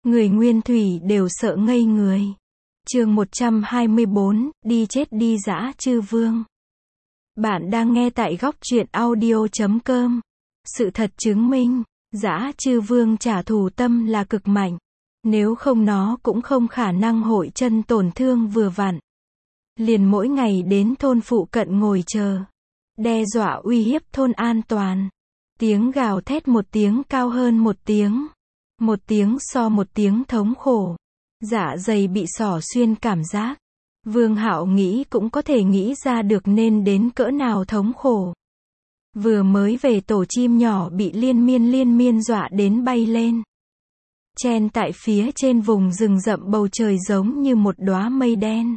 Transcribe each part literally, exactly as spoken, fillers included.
Người Nguyên Thủy đều sợ ngây người. Chương một trăm hai mươi bốn, đi chết đi dã chư vương. Bạn đang nghe tại góc truyện audio chấm com. Sự thật chứng minh, dã chư vương trả thù tâm là cực mạnh. Nếu không nó cũng không khả năng hội chân tổn thương vừa vặn. Liền mỗi ngày đến thôn phụ cận ngồi chờ. Đe dọa uy hiếp thôn an toàn. Tiếng gào thét một tiếng cao hơn một tiếng. Một tiếng so một tiếng thống khổ. Dạ dày bị xỏ xuyên cảm giác. Vương Hạo nghĩ cũng có thể nghĩ ra được nên đến cỡ nào thống khổ. Vừa mới về tổ chim nhỏ bị liên miên liên miên dọa đến bay lên. Chen tại phía trên vùng rừng rậm bầu trời giống như một đóa mây đen.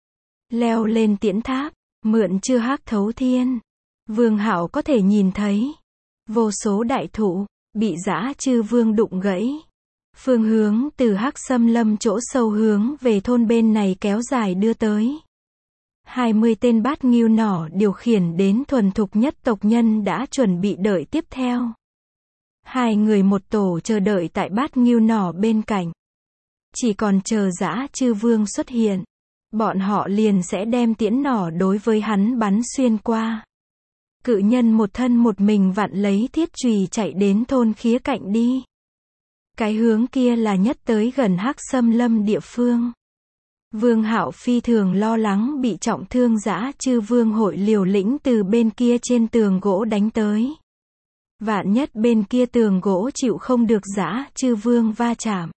Leo lên tiễn tháp, mượn chưa hắc thấu thiên. Vương Hạo có thể nhìn thấy. Vô số đại thụ, bị dã chư vương đụng gãy. Phương hướng từ hắc xâm lâm chỗ sâu hướng về thôn bên này kéo dài đưa tới. hai mươi tên bát ngưu nỏ điều khiển đến thuần thục nhất tộc nhân đã chuẩn bị đợi tiếp theo. Hai người một tổ chờ đợi tại bát ngưu nỏ bên cạnh. Chỉ còn chờ dã chư vương xuất hiện. Bọn họ liền sẽ đem tiễn nỏ đối với hắn bắn xuyên qua. Cự nhân một thân một mình vặn lấy thiết chùy chạy đến thôn khía cạnh đi. Cái hướng kia là nhất tới gần hắc xâm lâm địa phương. Vương Hạo phi thường lo lắng bị trọng thương dã chư vương hội liều lĩnh từ bên kia trên tường gỗ đánh tới. Vạn nhất bên kia tường gỗ chịu không được dã chư vương va chạm.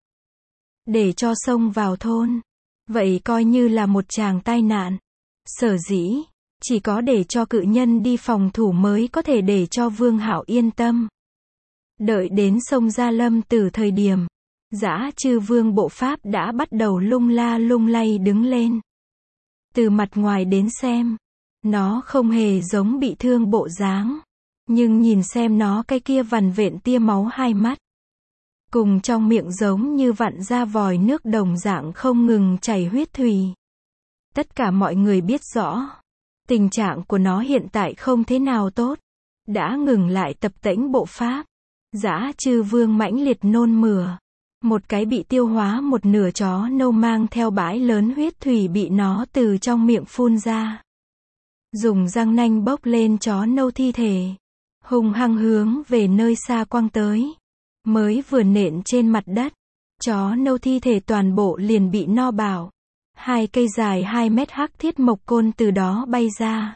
Để cho xông vào thôn. Vậy coi như là một tràng tai nạn. Sở dĩ, chỉ có để cho cự nhân đi phòng thủ mới có thể để cho Vương Hạo yên tâm. Đợi đến sông Gia Lâm từ thời điểm, dã chư vương bộ pháp đã bắt đầu lung la lung lay đứng lên. Từ mặt ngoài đến xem, nó không hề giống bị thương bộ dáng. Nhưng nhìn xem nó cái kia vằn vện tia máu hai mắt. Cùng trong miệng giống như vặn ra vòi nước đồng dạng không ngừng chảy huyết thủy. Tất cả mọi người biết rõ. Tình trạng của nó hiện tại không thế nào tốt. Đã ngừng lại tập tễnh bộ pháp. Dã chư vương mãnh liệt nôn mửa. Một cái bị tiêu hóa một nửa chó nâu mang theo bãi lớn huyết thủy bị nó từ trong miệng phun ra. Dùng răng nanh bốc lên chó nâu thi thể. Hung hăng hướng về nơi xa quăng tới. Mới vừa nện trên mặt đất. Chó nâu thi thể toàn bộ liền bị no bạo. Hai cây dài hai mét hắc thiết mộc côn từ đó bay ra.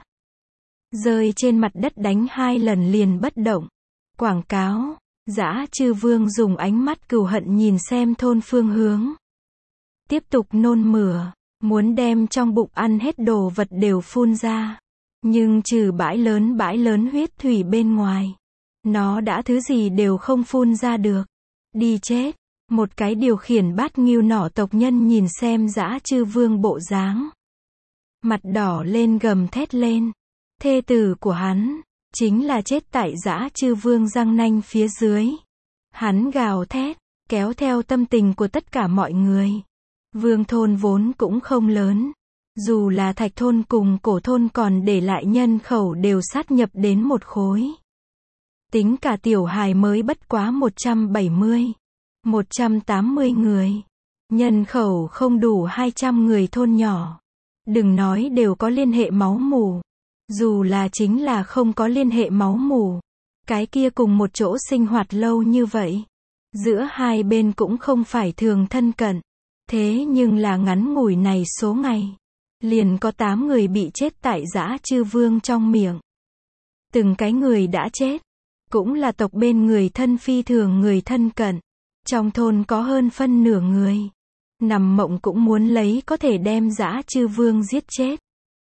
Rơi trên mặt đất đánh hai lần liền bất động. Quảng cáo. Dã chư vương dùng ánh mắt cừu hận nhìn xem thôn phương hướng. Tiếp tục nôn mửa. Muốn đem trong bụng ăn hết đồ vật đều phun ra. Nhưng trừ bãi lớn bãi lớn huyết thủy bên ngoài. Nó đã thứ gì đều không phun ra được. Đi chết. Một cái điều khiển bát ngưu nỏ tộc nhân nhìn xem dã chư vương bộ dáng. Mặt đỏ lên gầm thét lên. Thê tử của hắn, chính là chết tại dã chư vương răng nanh phía dưới. Hắn gào thét, kéo theo tâm tình của tất cả mọi người. Vương thôn vốn cũng không lớn. Dù là thạch thôn cùng cổ thôn còn để lại nhân khẩu đều sát nhập đến một khối. Tính cả tiểu hài mới bất quá một trăm bảy mươi. một trăm tám mươi người. Nhân khẩu không đủ hai trăm người thôn nhỏ. Đừng nói đều có liên hệ máu mủ. Dù là chính là không có liên hệ máu mủ. Cái kia cùng một chỗ sinh hoạt lâu như vậy. Giữa hai bên cũng không phải thường thân cận. Thế nhưng là ngắn ngủi này số ngày. Liền có tám người bị chết tại dã chư vương trong miệng. Từng cái người đã chết. Cũng là tộc bên người thân phi thường người thân cận. Trong thôn có hơn phân nửa người. Nằm mộng cũng muốn lấy có thể đem dã chư vương giết chết.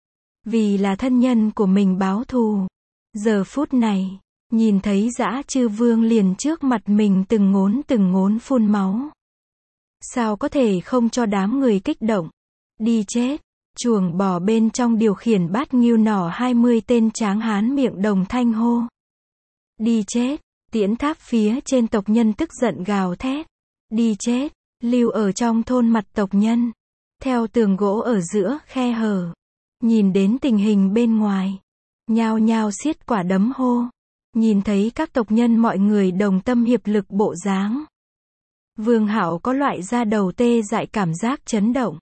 Vì là thân nhân của mình báo thù. Giờ phút này, nhìn thấy dã chư vương liền trước mặt mình từng ngốn từng ngốn phun máu. Sao có thể không cho đám người kích động. Đi chết. Chuồng bò bên trong điều khiển bát ngưu nỏ hai mươi tên tráng hán miệng đồng thanh hô. Đi chết. Tiễn tháp phía trên tộc nhân tức giận gào thét. Đi chết. Lưu ở trong thôn mặt tộc nhân. Theo tường gỗ ở giữa khe hở. Nhìn đến tình hình bên ngoài. Nhao nhao xiết quả đấm hô. Nhìn thấy các tộc nhân mọi người đồng tâm hiệp lực bộ dáng. Vương Hạo có loại da đầu tê dại cảm giác chấn động.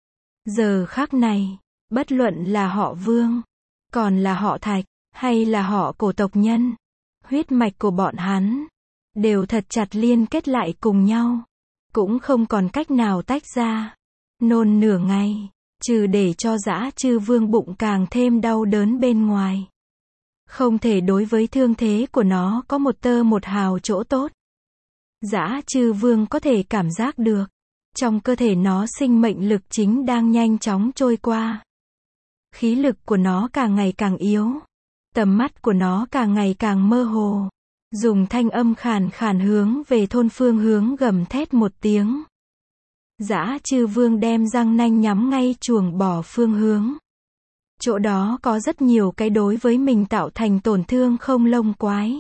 Giờ khắc này, bất luận là họ Vương, còn là họ Thạch, hay là họ Cổ tộc nhân, huyết mạch của bọn hắn đều thật chặt liên kết lại cùng nhau, cũng không còn cách nào tách ra. Nôn nửa ngày, trừ để cho Dã Chư Vương bụng càng thêm đau đớn bên ngoài, không thể đối với thương thế của nó có một tơ một hào chỗ tốt. Dã Chư Vương có thể cảm giác được, trong cơ thể nó sinh mệnh lực chính đang nhanh chóng trôi qua. Khí lực của nó càng ngày càng yếu, tầm mắt của nó càng ngày càng mơ hồ. Dùng thanh âm khàn khàn hướng về thôn phương hướng gầm thét một tiếng. Dã Chư Vương đem răng nanh nhắm ngay chuồng bò phương hướng. Chỗ đó có rất nhiều cái đối với mình tạo thành tổn thương không lông quái.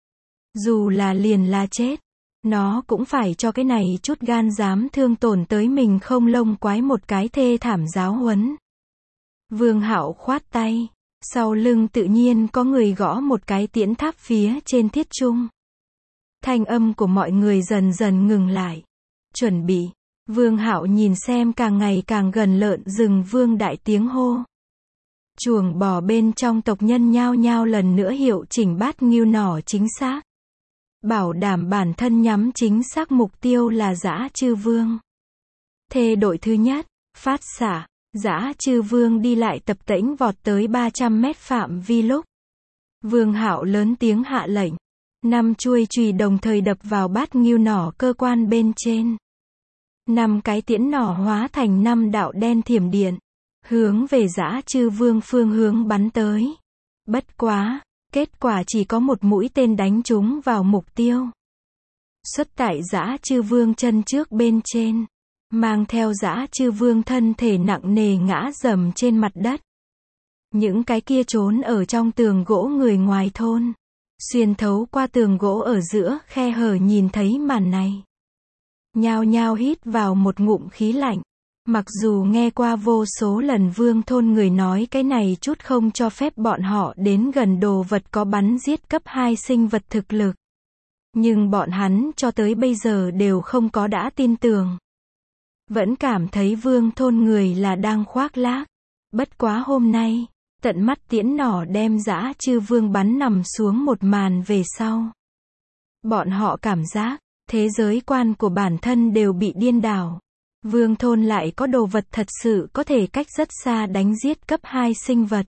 Dù là liền là chết, nó cũng phải cho cái này chút gan dám thương tổn tới mình không lông quái một cái thê thảm giáo huấn. Vương Hạo khoát tay, sau lưng tự nhiên có người gõ một cái tiễn tháp phía trên thiết trung. Thanh âm của mọi người dần dần ngừng lại. Chuẩn bị. Vương Hạo nhìn xem càng ngày càng gần lợn rừng vương đại tiếng hô. Chuồng bò bên trong tộc nhân nhao nhao lần nữa hiệu chỉnh bát ngưu nỏ chính xác. Bảo đảm bản thân nhắm chính xác mục tiêu là Dã Chư Vương. Thê đội thứ nhất, phát xạ. Dã Chư Vương đi lại tập tễnh vọt tới ba trăm mét phạm vi lúc. Vương Hạo lớn tiếng hạ lệnh. Năm chuôi chùy đồng thời đập vào bát ngưu nỏ cơ quan bên trên. Năm cái tiễn nỏ hóa thành năm đạo đen thiểm điện, hướng về Dã Chư Vương phương hướng bắn tới. Bất quá, kết quả chỉ có một mũi tên đánh trúng vào mục tiêu. Xuất tại Dã Chư Vương chân trước bên trên, mang theo Dã Chư Vương thân thể nặng nề ngã dầm trên mặt đất. Những cái kia trốn ở trong tường gỗ người ngoài thôn, xuyên thấu qua tường gỗ ở giữa khe hở nhìn thấy màn này, nhao nhao hít vào một ngụm khí lạnh. Mặc dù nghe qua vô số lần Vương thôn người nói cái này chút không cho phép bọn họ đến gần đồ vật có bắn giết cấp hai sinh vật thực lực, nhưng bọn hắn cho tới bây giờ đều không có đã tin tưởng. Vẫn cảm thấy Vương thôn người là đang khoác lác. Bất quá hôm nay, tận mắt tiễn nỏ đem Dã Chư Vương bắn nằm xuống một màn về sau, bọn họ cảm giác, thế giới quan của bản thân đều bị điên đảo. Vương thôn lại có đồ vật thật sự có thể cách rất xa đánh giết cấp hai sinh vật.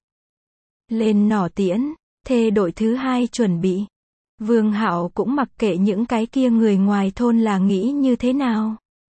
Lên nỏ tiễn, thê đội thứ hai chuẩn bị. Vương Hạo cũng mặc kệ những cái kia người ngoài thôn là nghĩ như thế nào.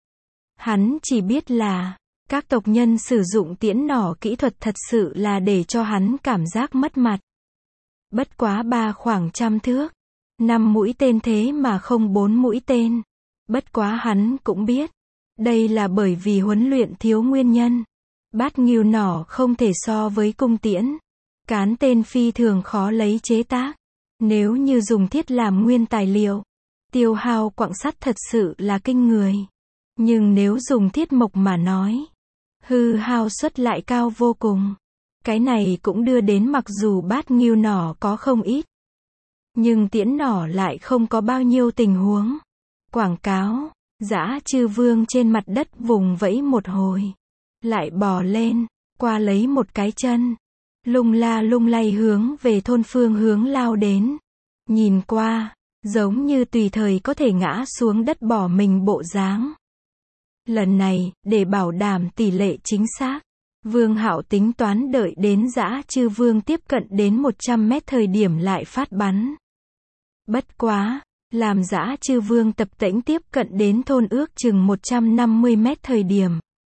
Hắn chỉ biết là, các tộc nhân sử dụng tiễn nỏ kỹ thuật thật sự là để cho hắn cảm giác mất mặt. Bất quá ba khoảng trăm thước, năm mũi tên thế mà không bốn mũi tên. Bất quá hắn cũng biết, đây là bởi vì huấn luyện thiếu nguyên nhân. Bát ngưu nỏ không thể so với cung tiễn. Cán tên phi thường khó lấy chế tác. Nếu như dùng thiết làm nguyên tài liệu, tiêu hao quặng sắt thật sự là kinh người. Nhưng nếu dùng thiết mộc mà nói, hư hao suất lại cao vô cùng. Cái này cũng đưa đến mặc dù bát ngưu nỏ có không ít, nhưng tiễn nỏ lại không có bao nhiêu tình huống. Quảng cáo, Dã Chư Vương trên mặt đất vùng vẫy một hồi, lại bò lên, qua lấy một cái chân, lung la lung lay hướng về thôn phương hướng lao đến. Nhìn qua, giống như tùy thời có thể ngã xuống đất bỏ mình bộ dáng. Lần này, để bảo đảm tỷ lệ chính xác, Vương Hạo tính toán đợi đến Dã Chư Vương tiếp cận đến một trăm mét thời điểm lại phát bắn. Bất quá, làm Dã Chư Vương tập tễnh tiếp cận đến thôn ước chừng một trăm năm mươi mét thời điểm,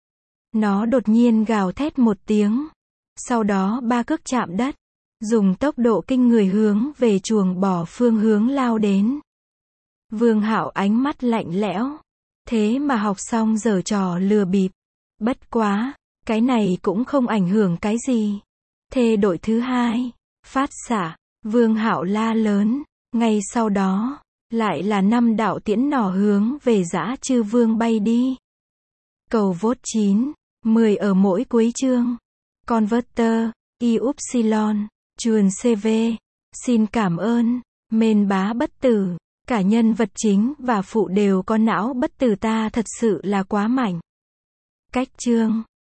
nó đột nhiên gào thét một tiếng, sau đó ba cước chạm đất, dùng tốc độ kinh người hướng về chuồng bò phương hướng lao đến. Vương Hạo ánh mắt lạnh lẽo, thế mà học xong giở trò lừa bịp. Bất quá, cái này cũng không ảnh hưởng cái gì. Thê đội thứ hai, phát xạ, Vương Hạo la lớn, ngay sau đó, lại là năm đạo tiễn nỏ hướng về Dã Chư Vương bay đi. Cầu vote chín, mười ở mỗi cuối chương. Converter, i upsilon, chuồn xê vê. Xin cảm ơn, mên bá bất tử. Cả nhân vật chính và phụ đều có não bất tử, ta thật sự là quá mạnh. Cách chương